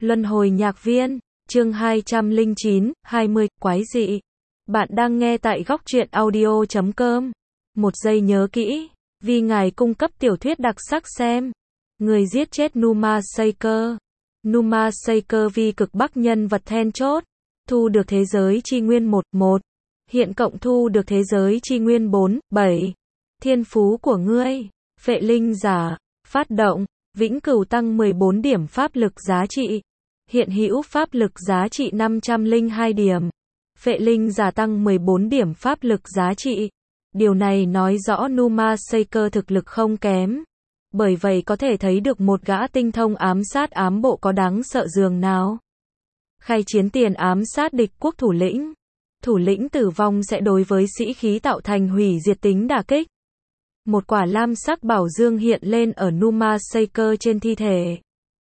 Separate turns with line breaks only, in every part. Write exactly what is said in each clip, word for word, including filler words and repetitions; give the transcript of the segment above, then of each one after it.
Luân hồi nhạc viên, chương hai trăm lẻ chín, hai mươi, quái dị. Bạn đang nghe tại góc truyện audio chấm com. Một giây nhớ kỹ, vì ngài cung cấp tiểu thuyết đặc sắc xem. Người giết chết Numa Saker. Numa Saker vì cực bắc nhân vật then chốt. Thu được thế giới chi nguyên một, một. Hiện cộng thu được thế giới chi nguyên bốn, bảy. Thiên phú của ngươi. Phệ linh giả. Phát động. Vĩnh cửu tăng mười bốn điểm pháp lực giá trị. Hiện hữu pháp lực giá trị năm trăm lẻ hai điểm. Phệ linh giả tăng mười bốn điểm pháp lực giá trị. Điều này nói rõ Numa Saker thực lực không kém. Bởi vậy có thể thấy được một gã tinh thông ám sát ám bộ có đáng sợ dường nào. Khai chiến tiền ám sát địch quốc thủ lĩnh. Thủ lĩnh tử vong sẽ đối với sĩ khí tạo thành hủy diệt tính đả kích. Một quả lam sắc bảo dương hiện lên ở Numa Saker trên thi thể.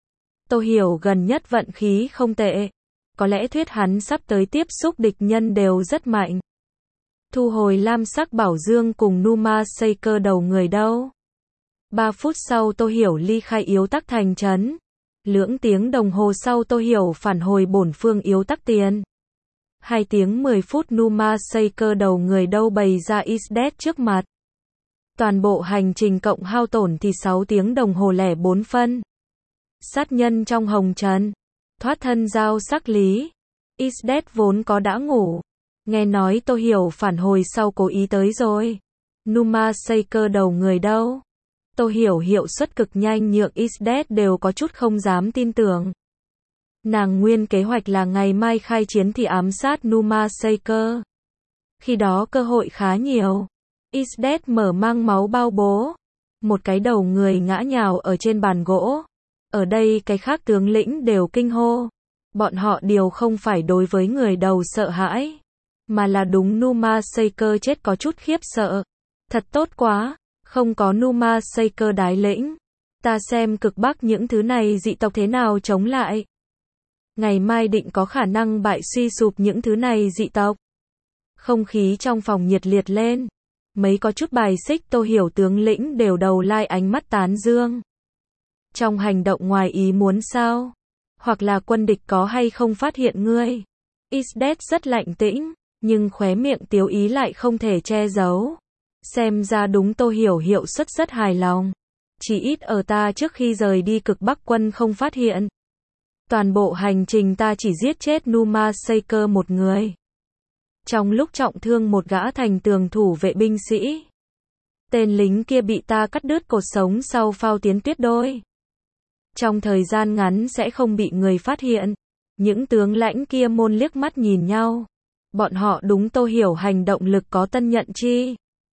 Tô Hiểu gần nhất vận khí không tệ. Có lẽ thuyết hắn sắp tới tiếp xúc địch nhân đều rất mạnh. Thu hồi lam sắc bảo dương cùng Numa Saker đầu người đâu. Ba phút sau Tô Hiểu ly khai yếu tắc thành trấn. Lưỡng tiếng đồng hồ sau Tô Hiểu phản hồi bổn phương yếu tắc tiền. Hai tiếng mười phút Numa Saker đầu người đâu bày ra Isdet trước mặt. Toàn bộ hành trình cộng hao tổn thì sáu tiếng đồng hồ lẻ bốn phân. Sát nhân trong hồng trần. Thoát thân giao sắc lý. Isdet vốn có đã ngủ. Nghe nói Tô Hiểu phản hồi sau cố ý tới rồi. Numa Saker đầu người đâu. Tô Hiểu hiệu suất cực nhanh nhượng Isdet đều có chút không dám tin tưởng. Nàng nguyên kế hoạch là ngày mai khai chiến thì ám sát Numa Saker. Khi đó cơ hội khá nhiều. Isdet mở mang máu bao bố. Một cái đầu người ngã nhào ở trên bàn gỗ. Ở đây cái khác tướng lĩnh đều kinh hô. Bọn họ điều không phải đối với người đầu sợ hãi. Mà là đúng Numa Saker chết có chút khiếp sợ. Thật tốt quá. Không có Numa Saker đái lĩnh. Ta xem cực bắc những thứ này dị tộc thế nào chống lại. Ngày mai định có khả năng bại suy sụp những thứ này dị tộc. Không khí trong phòng nhiệt liệt lên. Mấy có chút bài xích Tô Hiểu tướng lĩnh đều đầu lai ánh mắt tán dương. Trong hành động ngoài ý muốn sao? Hoặc là quân địch có hay không phát hiện ngươi? Isdet rất lạnh tĩnh, nhưng khóe miệng tiếu ý lại không thể che giấu. Xem ra đúng Tô Hiểu hiệu suất rất hài lòng. Chỉ ít ở ta trước khi rời đi cực bắc quân không phát hiện. Toàn bộ hành trình ta chỉ giết chết Numa Saker một người. Trong lúc trọng thương một gã thành tường thủ vệ binh sĩ. Tên lính kia bị ta cắt đứt cột sống sau phao tiến tuyết đôi. Trong thời gian ngắn sẽ không bị người phát hiện. Những tướng lãnh kia môn liếc mắt nhìn nhau. Bọn họ đúng Tô Hiểu hành động lực có tân nhận chi.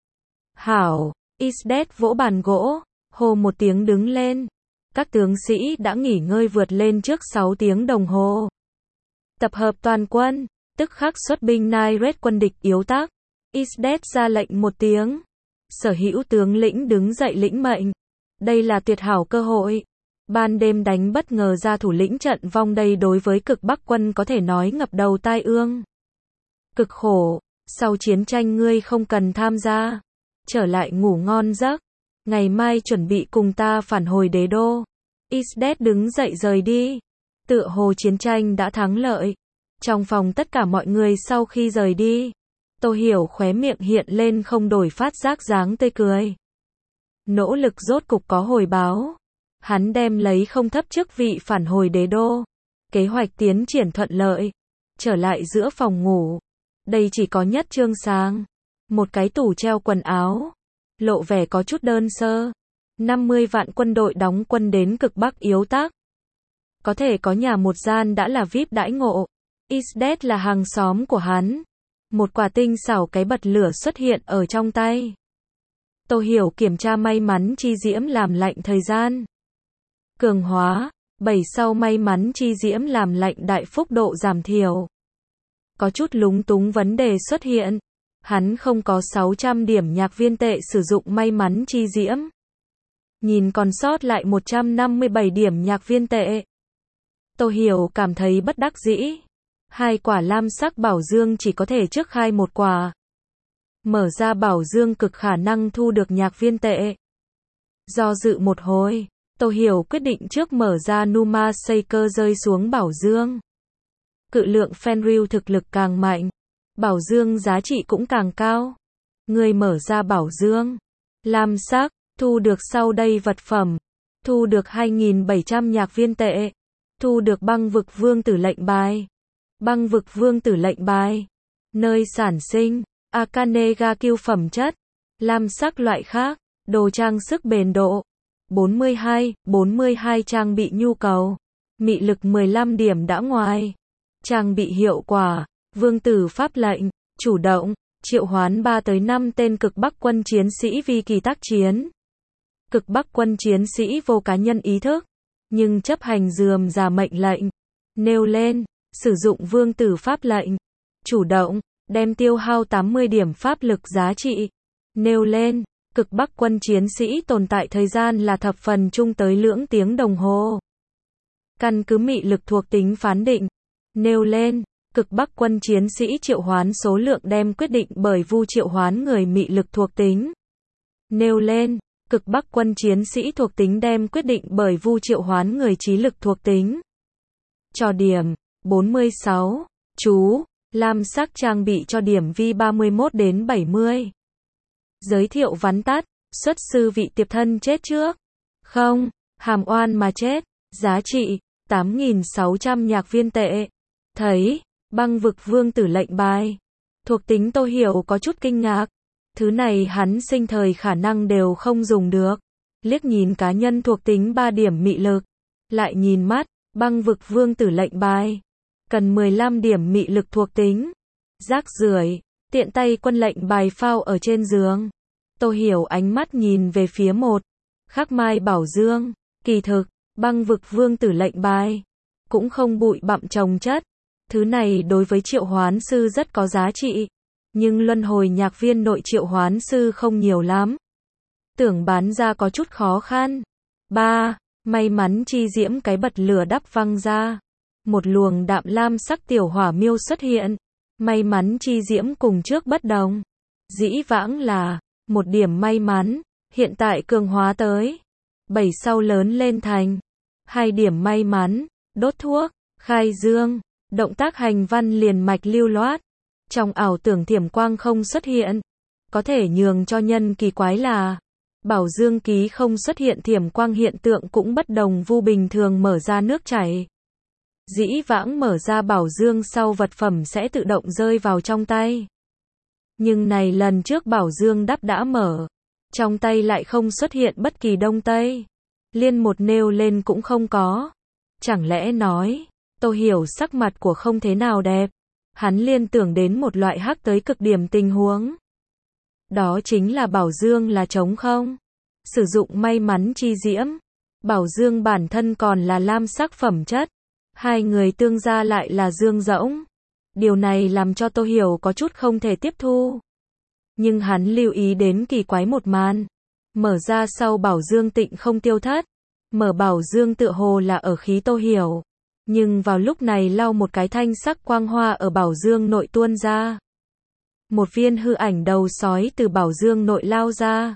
Hảo, Isdet vỗ bàn gỗ, hô một tiếng đứng lên. Các tướng sĩ đã nghỉ ngơi vượt lên trước sáu tiếng đồng hồ. Tập hợp toàn quân, tức khắc xuất binh nai rết quân địch yếu tác. Isdet ra lệnh một tiếng. Sở hữu tướng lĩnh đứng dậy lĩnh mệnh. Đây là tuyệt hảo cơ hội. Ban đêm đánh bất ngờ ra thủ lĩnh trận vong đây đối với cực bắc quân có thể nói ngập đầu tai ương. Cực khổ, sau chiến tranh ngươi không cần tham gia. Trở lại ngủ ngon giấc. Ngày mai chuẩn bị cùng ta phản hồi đế đô. Isdet đứng dậy rời đi. Tựa hồ chiến tranh đã thắng lợi. Trong phòng tất cả mọi người sau khi rời đi. Tô Hiểu khóe miệng hiện lên không đổi phát giác dáng tươi cười. Nỗ lực rốt cục có hồi báo. Hắn đem lấy không thấp chức vị phản hồi đế đô. Kế hoạch tiến triển thuận lợi. Trở lại giữa phòng ngủ. Đây chỉ có nhất trương sáng. Một cái tủ treo quần áo. Lộ vẻ có chút đơn sơ. năm mươi vạn quân đội đóng quân đến cực bắc yếu tác. Có thể có nhà một gian đã là vi ai pi đãi ngộ. Isdet là hàng xóm của hắn. Một quả tinh xảo cái bật lửa xuất hiện ở trong tay. Tô Hiểu kiểm tra may mắn chi diễm làm lạnh thời gian. Cường hóa, bảy sau may mắn chi diễm làm lạnh đại phúc độ giảm thiểu. Có chút lúng túng vấn đề xuất hiện. Hắn không có sáu trăm điểm nhạc viên tệ sử dụng may mắn chi diễm. Nhìn còn sót lại một trăm năm mươi bảy điểm nhạc viên tệ. Tô Hiểu cảm thấy bất đắc dĩ. Hai quả lam sắc bảo dương chỉ có thể trước khai một quả. Mở ra bảo dương cực khả năng thu được nhạc viên tệ. Do dự một hồi, Tô Hiểu quyết định trước mở ra Numa Shaker rơi xuống Bảo Dương. Cự lượng Fenrir thực lực càng mạnh, Bảo Dương giá trị cũng càng cao. Người mở ra Bảo Dương. Lam sắc, thu được sau đây vật phẩm. Thu được hai nghìn bảy trăm nhạc viên tệ. Thu được băng vực vương tử lệnh bài. Băng vực vương tử lệnh bài. Nơi sản sinh, Akane ga kiêu phẩm chất. Lam sắc loại khác, đồ trang sức bền độ. bốn mươi hai, bốn mươi hai trang bị nhu cầu. Mị lực mười lăm điểm đã ngoài. Trang bị hiệu quả, vương tử pháp lệnh, chủ động, triệu hoán ba tới năm tên cực bắc quân chiến sĩ vi kỳ tác chiến. Cực bắc quân chiến sĩ vô cá nhân ý thức, nhưng chấp hành rườm rà mệnh lệnh. Nêu lên, sử dụng vương tử pháp lệnh. Chủ động, đem tiêu hao tám mươi điểm pháp lực giá trị. Nêu lên, cực bắc quân chiến sĩ tồn tại thời gian là thập phần chung tới lưỡng tiếng đồng hồ. Căn cứ mị lực thuộc tính phán định. Nêu lên, cực bắc quân chiến sĩ triệu hoán số lượng đem quyết định bởi vu triệu hoán người mị lực thuộc tính. Nêu lên, cực bắc quân chiến sĩ thuộc tính đem quyết định bởi vu triệu hoán người trí lực thuộc tính. Cho điểm, bốn mươi sáu. Chú, lam sắc trang bị cho điểm vi ba mươi mốt đến bảy mươi. Giới thiệu vắn tắt, xuất sư vị tiệp thân chết trước. Không, hàm oan mà chết, giá trị, tám nghìn sáu trăm nhạc viên tệ. Thấy, băng vực vương tử lệnh bài. Thuộc tính Tô Hiểu có chút kinh ngạc. Thứ này hắn sinh thời khả năng đều không dùng được. Liếc nhìn cá nhân thuộc tính ba điểm mị lực. Lại nhìn mắt, băng vực vương tử lệnh bài. Cần mười lăm điểm mị lực thuộc tính. Rác rưởi, tiện tay quân lệnh bài phao ở trên giường. Tô Hiểu ánh mắt nhìn về phía một. Khắc Mai Bảo Dương. Kỳ thực, băng vực vương tử lệnh bài. Cũng không bụi bặm chồng chất. Thứ này đối với triệu hoán sư rất có giá trị. Nhưng luân hồi nhạc viên nội triệu hoán sư không nhiều lắm. Tưởng bán ra có chút khó khăn. ba. May mắn chi diễm cái bật lửa đắp văng ra. Một luồng đạm lam sắc tiểu hỏa miêu xuất hiện. May mắn chi diễm cùng trước bất đồng. Dĩ vãng là một điểm may mắn, hiện tại cường hóa tới bảy sau lớn lên thành hai điểm may mắn, đốt thuốc, khai dương, động tác hành văn liền mạch lưu loát. Trong ảo tưởng thiểm quang không xuất hiện, có thể nhường cho nhân kỳ quái là Bảo Dương ký không xuất hiện thiểm quang hiện tượng cũng bất đồng vu bình thường mở ra nước chảy. Dĩ vãng mở ra Bảo Dương sau vật phẩm sẽ tự động rơi vào trong tay. Nhưng này lần trước Bảo Dương đắp đã mở, trong tay lại không xuất hiện bất kỳ đông tây. Liên một nêu lên cũng không có. Chẳng lẽ nói, Tô Hiểu sắc mặt của không thế nào đẹp. Hắn liên tưởng đến một loại hắc tới cực điểm tình huống. Đó chính là Bảo Dương là trống không. Sử dụng may mắn chi diễm. Bảo Dương bản thân còn là lam sắc phẩm chất. Hai người tương gia lại là dương rỗng. Điều này làm cho Tô Hiểu có chút không thể tiếp thu. Nhưng hắn lưu ý đến kỳ quái một màn. Mở ra sau Bảo Dương tịnh không tiêu thất. Mở Bảo Dương tựa hồ là ở khí Tô Hiểu. Nhưng vào lúc này lau một cái thanh sắc quang hoa ở Bảo Dương nội tuôn ra. Một viên hư ảnh đầu sói từ Bảo Dương nội lao ra.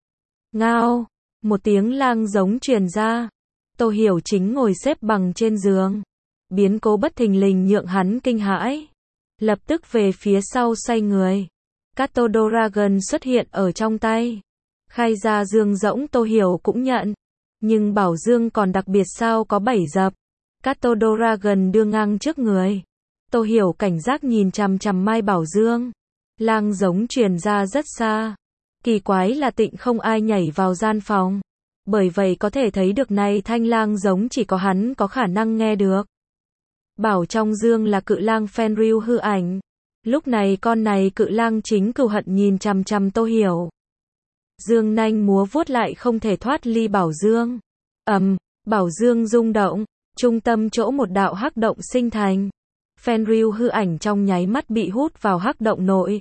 Ngao, một tiếng lang giống truyền ra. Tô Hiểu chính ngồi xếp bằng trên giường. Biến cố bất thình lình nhượng hắn kinh hãi. Lập tức về phía sau xoay người. Kato Dragon xuất hiện ở trong tay. Khai ra dương rỗng Tô Hiểu cũng nhận. Nhưng Bảo Dương còn đặc biệt sao có bảy dập. Kato Dragon đưa ngang trước người. Tô Hiểu cảnh giác nhìn chằm chằm Mai Bảo Dương. Lang giống truyền ra rất xa. Kỳ quái là tịnh không ai nhảy vào gian phòng. Bởi vậy có thể thấy được này thanh lang giống chỉ có hắn có khả năng nghe được. Bảo trong dương là cự lang Fenrir hư ảnh. Lúc này con này cự lang chính cừu hận nhìn chằm chằm Tô Hiểu. Dương nanh múa vuốt lại không thể thoát ly Bảo Dương. Ầm, um, Bảo Dương rung động, trung tâm chỗ một đạo hắc động sinh thành. Fenrir hư ảnh trong nháy mắt bị hút vào hắc động nội.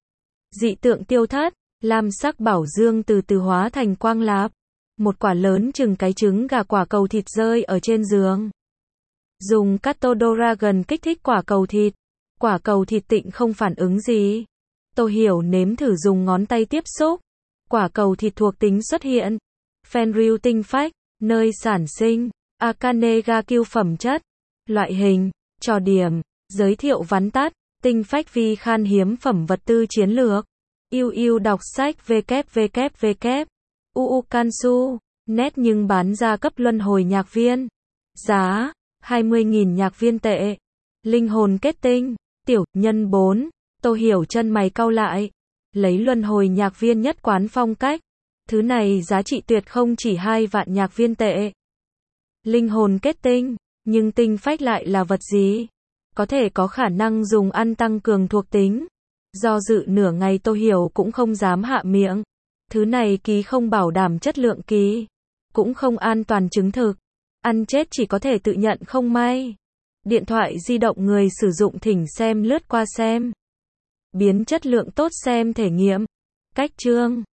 Dị tượng tiêu thất, lam sắc Bảo Dương từ từ hóa thành quang lạp. Một quả lớn chừng cái trứng gà quả cầu thịt rơi ở trên giường. Dùng Kato Dragon kích thích quả cầu thịt. Quả cầu thịt tịnh không phản ứng gì. Tô Hiểu nếm thử dùng ngón tay tiếp xúc. Quả cầu thịt thuộc tính xuất hiện. Fenrir tinh phách, nơi sản sinh, Akane ga kiêu phẩm chất, loại hình, trò điểm, giới thiệu vắn tắt, tinh phách vi khan hiếm phẩm vật tư chiến lược, yêu yêu đọc sách www, uu kansu, net nhưng bán ra cấp luân hồi nhạc viên, giá, hai mươi nghìn nhạc viên tệ, linh hồn kết tinh, tiểu, nhân bốn, Tô Hiểu chân mày cau lại, lấy luân hồi nhạc viên nhất quán phong cách, thứ này giá trị tuyệt không chỉ hai vạn nhạc viên tệ. Linh hồn kết tinh, nhưng tinh phách lại là vật gì? Có thể có khả năng dùng ăn tăng cường thuộc tính. Do dự nửa ngày Tô Hiểu cũng không dám hạ miệng. Thứ này ký không bảo đảm chất lượng ký, cũng không an toàn chứng thực. Ăn chết chỉ có thể tự nhận không may. Điện thoại di động người sử dụng thỉnh xem lướt qua xem. Biến chất lượng tốt xem thể nghiệm. Cách chương